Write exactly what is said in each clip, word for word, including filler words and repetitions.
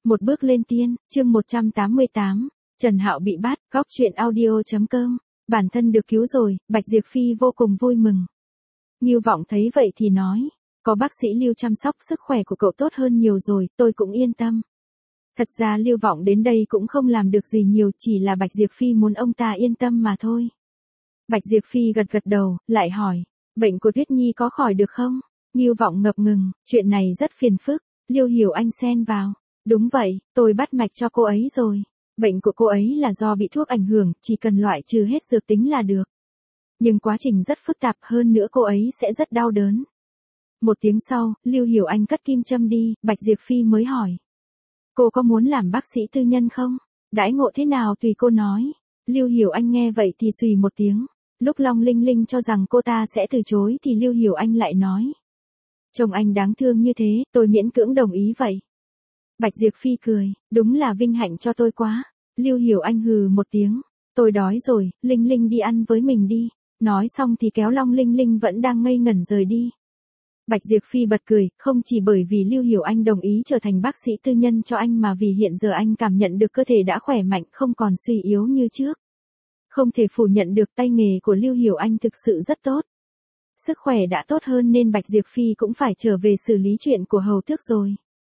Một bước lên tiên, chương một trăm tám mươi tám, Trần Hạo bị bắt, góc truyện audio chấm com, bản thân được cứu rồi, Bạch Diệp Phi vô cùng vui mừng. Ngưu Vọng thấy vậy thì nói, có bác sĩ Lưu chăm sóc sức khỏe của cậu tốt hơn nhiều rồi, tôi cũng yên tâm. Thật ra Lưu Vọng đến đây cũng không làm được gì nhiều, chỉ là Bạch Diệp Phi muốn ông ta yên tâm mà thôi. Bạch Diệp Phi gật gật đầu, lại hỏi, bệnh của Tuyết Nhi có khỏi được không? Ngưu Vọng ngập ngừng, chuyện này rất phiền phức. Liêu Hiểu Anh xen vào, đúng vậy, tôi bắt mạch cho cô ấy rồi. Bệnh của cô ấy là do bị thuốc ảnh hưởng, chỉ cần loại trừ hết dược tính là được. Nhưng quá trình rất phức tạp, hơn nữa cô ấy sẽ rất đau đớn. Một tiếng sau, Liêu Hiểu Anh cất kim châm đi, Bạch Diệp Phi mới hỏi. Cô có muốn làm bác sĩ tư nhân không? Đãi ngộ thế nào tùy cô nói. Liêu Hiểu Anh nghe vậy thì xùy một tiếng. Lúc Long Linh Linh cho rằng cô ta sẽ từ chối thì Liêu Hiểu Anh lại nói. Chồng anh đáng thương như thế, tôi miễn cưỡng đồng ý vậy. Bạch Diệp Phi cười, đúng là vinh hạnh cho tôi quá. Liêu Hiểu Anh hừ một tiếng, tôi đói rồi, Linh Linh đi ăn với mình đi. Nói xong thì kéo Long Linh Linh vẫn đang ngây ngẩn rời đi. Bạch Diệp Phi bật cười, không chỉ bởi vì Liêu Hiểu Anh đồng ý trở thành bác sĩ tư nhân cho anh mà vì hiện giờ anh cảm nhận được cơ thể đã khỏe mạnh, không còn suy yếu như trước. Không thể phủ nhận được tay nghề của Liêu Hiểu Anh thực sự rất tốt. Sức khỏe đã tốt hơn nên Bạch Diệp Phi cũng phải trở về xử lý chuyện của Hầu Tước rồi.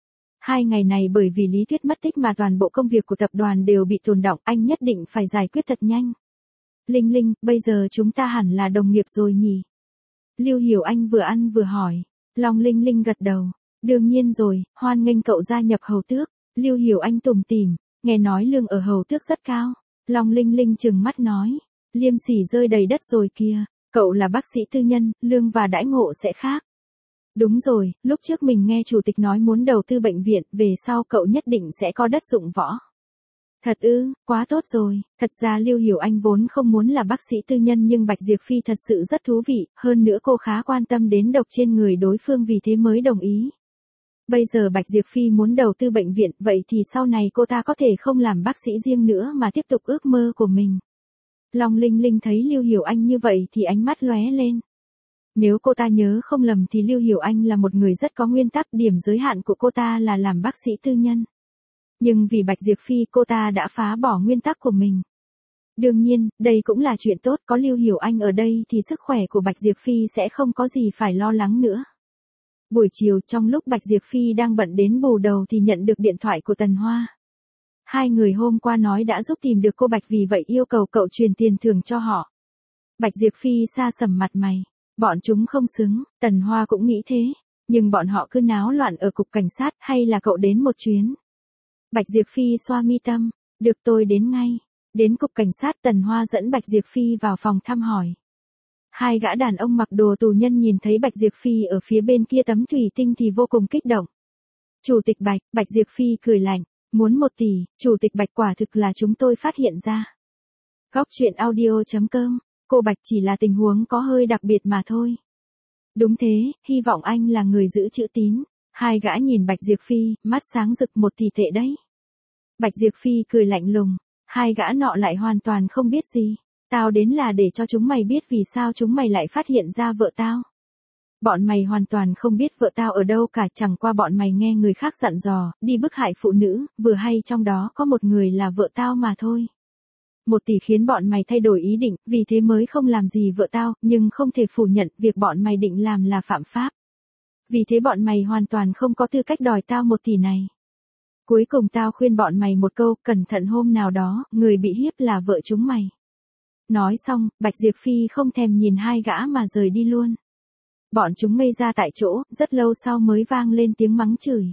Hai ngày này bởi vì Lý Tuyết mất tích mà toàn bộ công việc của tập đoàn đều bị tồn đọng, anh nhất định phải giải quyết thật nhanh. Linh Linh, bây giờ chúng ta hẳn là đồng nghiệp rồi nhỉ? Liêu Hiểu Anh vừa ăn vừa hỏi. Long Linh Linh gật đầu. Đương nhiên rồi, hoan nghênh cậu gia nhập Hầu Tước. Liêu Hiểu Anh tủm tỉm, nghe nói lương ở Hầu Tước rất cao. Long Linh Linh trừng mắt nói. Liêm sỉ rơi đầy đất rồi kìa. Cậu là bác sĩ tư nhân, lương và đãi ngộ sẽ khác. Đúng rồi, lúc trước mình nghe chủ tịch nói muốn đầu tư bệnh viện, về sau cậu nhất định sẽ có đất dụng võ. Thật ư, quá tốt rồi, thật ra Liêu Hiểu Anh vốn không muốn là bác sĩ tư nhân nhưng Bạch Diệp Phi thật sự rất thú vị, hơn nữa cô khá quan tâm đến độc trên người đối phương vì thế mới đồng ý. Bây giờ Bạch Diệp Phi muốn đầu tư bệnh viện, vậy thì sau này cô ta có thể không làm bác sĩ riêng nữa mà tiếp tục ước mơ của mình. Long Linh Linh thấy Liêu Hiểu Anh như vậy thì ánh mắt lóe lên. Nếu cô ta nhớ không lầm thì Liêu Hiểu Anh là một người rất có nguyên tắc, điểm giới hạn của cô ta là làm bác sĩ tư nhân. Nhưng vì Bạch Diệp Phi cô ta đã phá bỏ nguyên tắc của mình. Đương nhiên, đây cũng là chuyện tốt, có Liêu Hiểu Anh ở đây thì sức khỏe của Bạch Diệp Phi sẽ không có gì phải lo lắng nữa. Buổi chiều trong lúc Bạch Diệp Phi đang bận đến bù đầu thì nhận được điện thoại của Tần Hoa. Hai người hôm qua nói đã giúp tìm được cô Bạch vì vậy yêu cầu cậu truyền tiền thưởng cho họ. Bạch Diệp Phi sa sầm mặt mày. Bọn chúng không xứng, Tần Hoa cũng nghĩ thế. Nhưng bọn họ cứ náo loạn ở cục cảnh sát, hay là cậu đến một chuyến. Bạch Diệp Phi xoa mi tâm. Được, tôi đến ngay. Đến cục cảnh sát, Tần Hoa dẫn Bạch Diệp Phi vào phòng thăm hỏi. Hai gã đàn ông mặc đồ tù nhân nhìn thấy Bạch Diệp Phi ở phía bên kia tấm thủy tinh thì vô cùng kích động. Chủ tịch Bạch, Bạch Diệp Phi cười lạnh. Muốn một tỷ, Chủ tịch Bạch quả thực là chúng tôi phát hiện ra. Góc truyện audio chấm com, cô Bạch chỉ là tình huống có hơi đặc biệt mà thôi. Đúng thế, hy vọng anh là người giữ chữ tín. Hai gã nhìn Bạch Diệp Phi, mắt sáng rực, một tỷ tệ đấy. Bạch Diệp Phi cười lạnh lùng, hai gã nọ lại hoàn toàn không biết gì. Tao đến là để cho chúng mày biết vì sao chúng mày lại phát hiện ra vợ tao. Bọn mày hoàn toàn không biết vợ tao ở đâu cả, chẳng qua bọn mày nghe người khác dặn dò, đi bức hại phụ nữ, vừa hay trong đó có một người là vợ tao mà thôi. Một tỷ khiến bọn mày thay đổi ý định, vì thế mới không làm gì vợ tao, nhưng không thể phủ nhận việc bọn mày định làm là phạm pháp. Vì thế bọn mày hoàn toàn không có tư cách đòi tao một tỷ này. Cuối cùng tao khuyên bọn mày một câu, cẩn thận hôm nào đó, người bị hiếp là vợ chúng mày. Nói xong, Bạch Diệp Phi không thèm nhìn hai gã mà rời đi luôn. Bọn chúng ngây ra tại chỗ, rất lâu sau mới vang lên tiếng mắng chửi.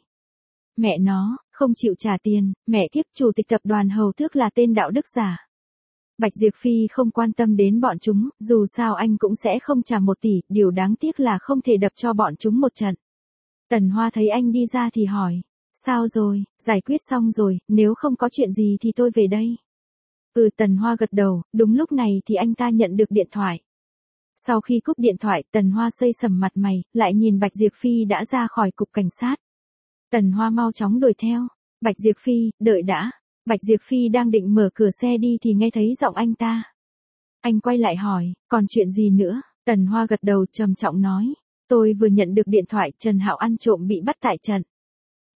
Mẹ nó, không chịu trả tiền, mẹ kiếp, chủ tịch tập đoàn Hầu Tước là tên đạo đức giả. Bạch Diệp Phi không quan tâm đến bọn chúng, dù sao anh cũng sẽ không trả một tỷ, điều đáng tiếc là không thể đập cho bọn chúng một trận. Tần Hoa thấy anh đi ra thì hỏi, sao rồi, giải quyết xong rồi, nếu không có chuyện gì thì tôi về đây. Ừ, Tần Hoa gật đầu, đúng lúc này thì anh ta nhận được điện thoại. Sau khi cúp điện thoại, Tần Hoa xây sầm mặt mày, lại nhìn Bạch Diệp Phi đã ra khỏi cục cảnh sát. Tần Hoa mau chóng đuổi theo. Bạch Diệp Phi, đợi đã. Bạch Diệp Phi đang định mở cửa xe đi thì nghe thấy giọng anh ta. Anh quay lại hỏi, còn chuyện gì nữa? Tần Hoa gật đầu trầm trọng nói, tôi vừa nhận được điện thoại Trần Hạo ăn trộm bị bắt tại trận.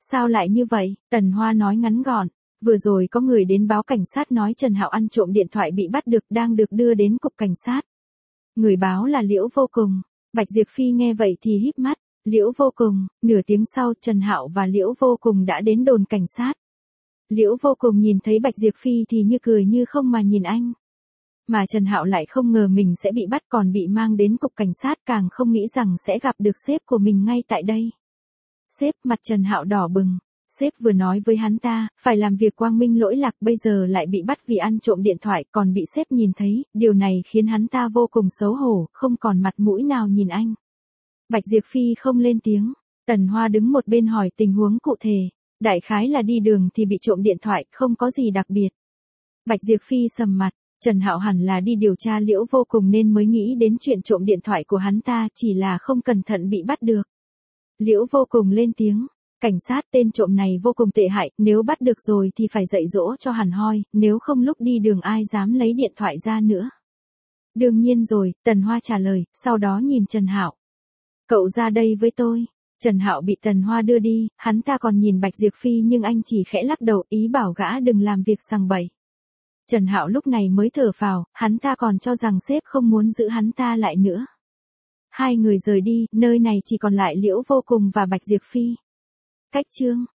Sao lại như vậy? Tần Hoa nói ngắn gọn. Vừa rồi có người đến báo cảnh sát nói Trần Hạo ăn trộm điện thoại bị bắt được đang được đưa đến cục cảnh sát. Người báo là Liễu Vô Cùng. Bạch Diệp Phi nghe vậy thì híp mắt. Liễu Vô Cùng, nửa tiếng sau Trần Hạo và Liễu Vô Cùng đã đến đồn cảnh sát. Liễu Vô Cùng nhìn thấy Bạch Diệp Phi thì như cười như không mà nhìn anh. Mà Trần Hạo lại không ngờ mình sẽ bị bắt còn bị mang đến cục cảnh sát, càng không nghĩ rằng sẽ gặp được sếp của mình ngay tại đây. Sếp, mặt Trần Hạo đỏ bừng. Sếp vừa nói với hắn ta, phải làm việc quang minh lỗi lạc, bây giờ lại bị bắt vì ăn trộm điện thoại, còn bị sếp nhìn thấy, điều này khiến hắn ta vô cùng xấu hổ, không còn mặt mũi nào nhìn anh. Bạch Diệp Phi không lên tiếng, Tần Hoa đứng một bên hỏi tình huống cụ thể, đại khái là đi đường thì bị trộm điện thoại, không có gì đặc biệt. Bạch Diệp Phi sầm mặt, Trần Hạo hẳn là đi điều tra Liễu Vô Cùng nên mới nghĩ đến chuyện trộm điện thoại của hắn ta, chỉ là không cẩn thận bị bắt được. Liễu Vô Cùng lên tiếng. Cảnh sát, tên trộm này vô cùng tệ hại, nếu bắt được rồi thì phải dạy dỗ cho hẳn hoi, nếu không lúc đi đường ai dám lấy điện thoại ra nữa. Đương nhiên rồi, Tần Hoa trả lời, sau đó nhìn Trần Hạo. Cậu ra đây với tôi. Trần Hạo bị Tần Hoa đưa đi, hắn ta còn nhìn Bạch Diệp Phi nhưng anh chỉ khẽ lắc đầu, ý bảo gã đừng làm việc sằng bậy. Trần Hạo lúc này mới thở phào, hắn ta còn cho rằng sếp không muốn giữ hắn ta lại nữa. Hai người rời đi, nơi này chỉ còn lại Liễu Vô Cùng và Bạch Diệp Phi. Cách chương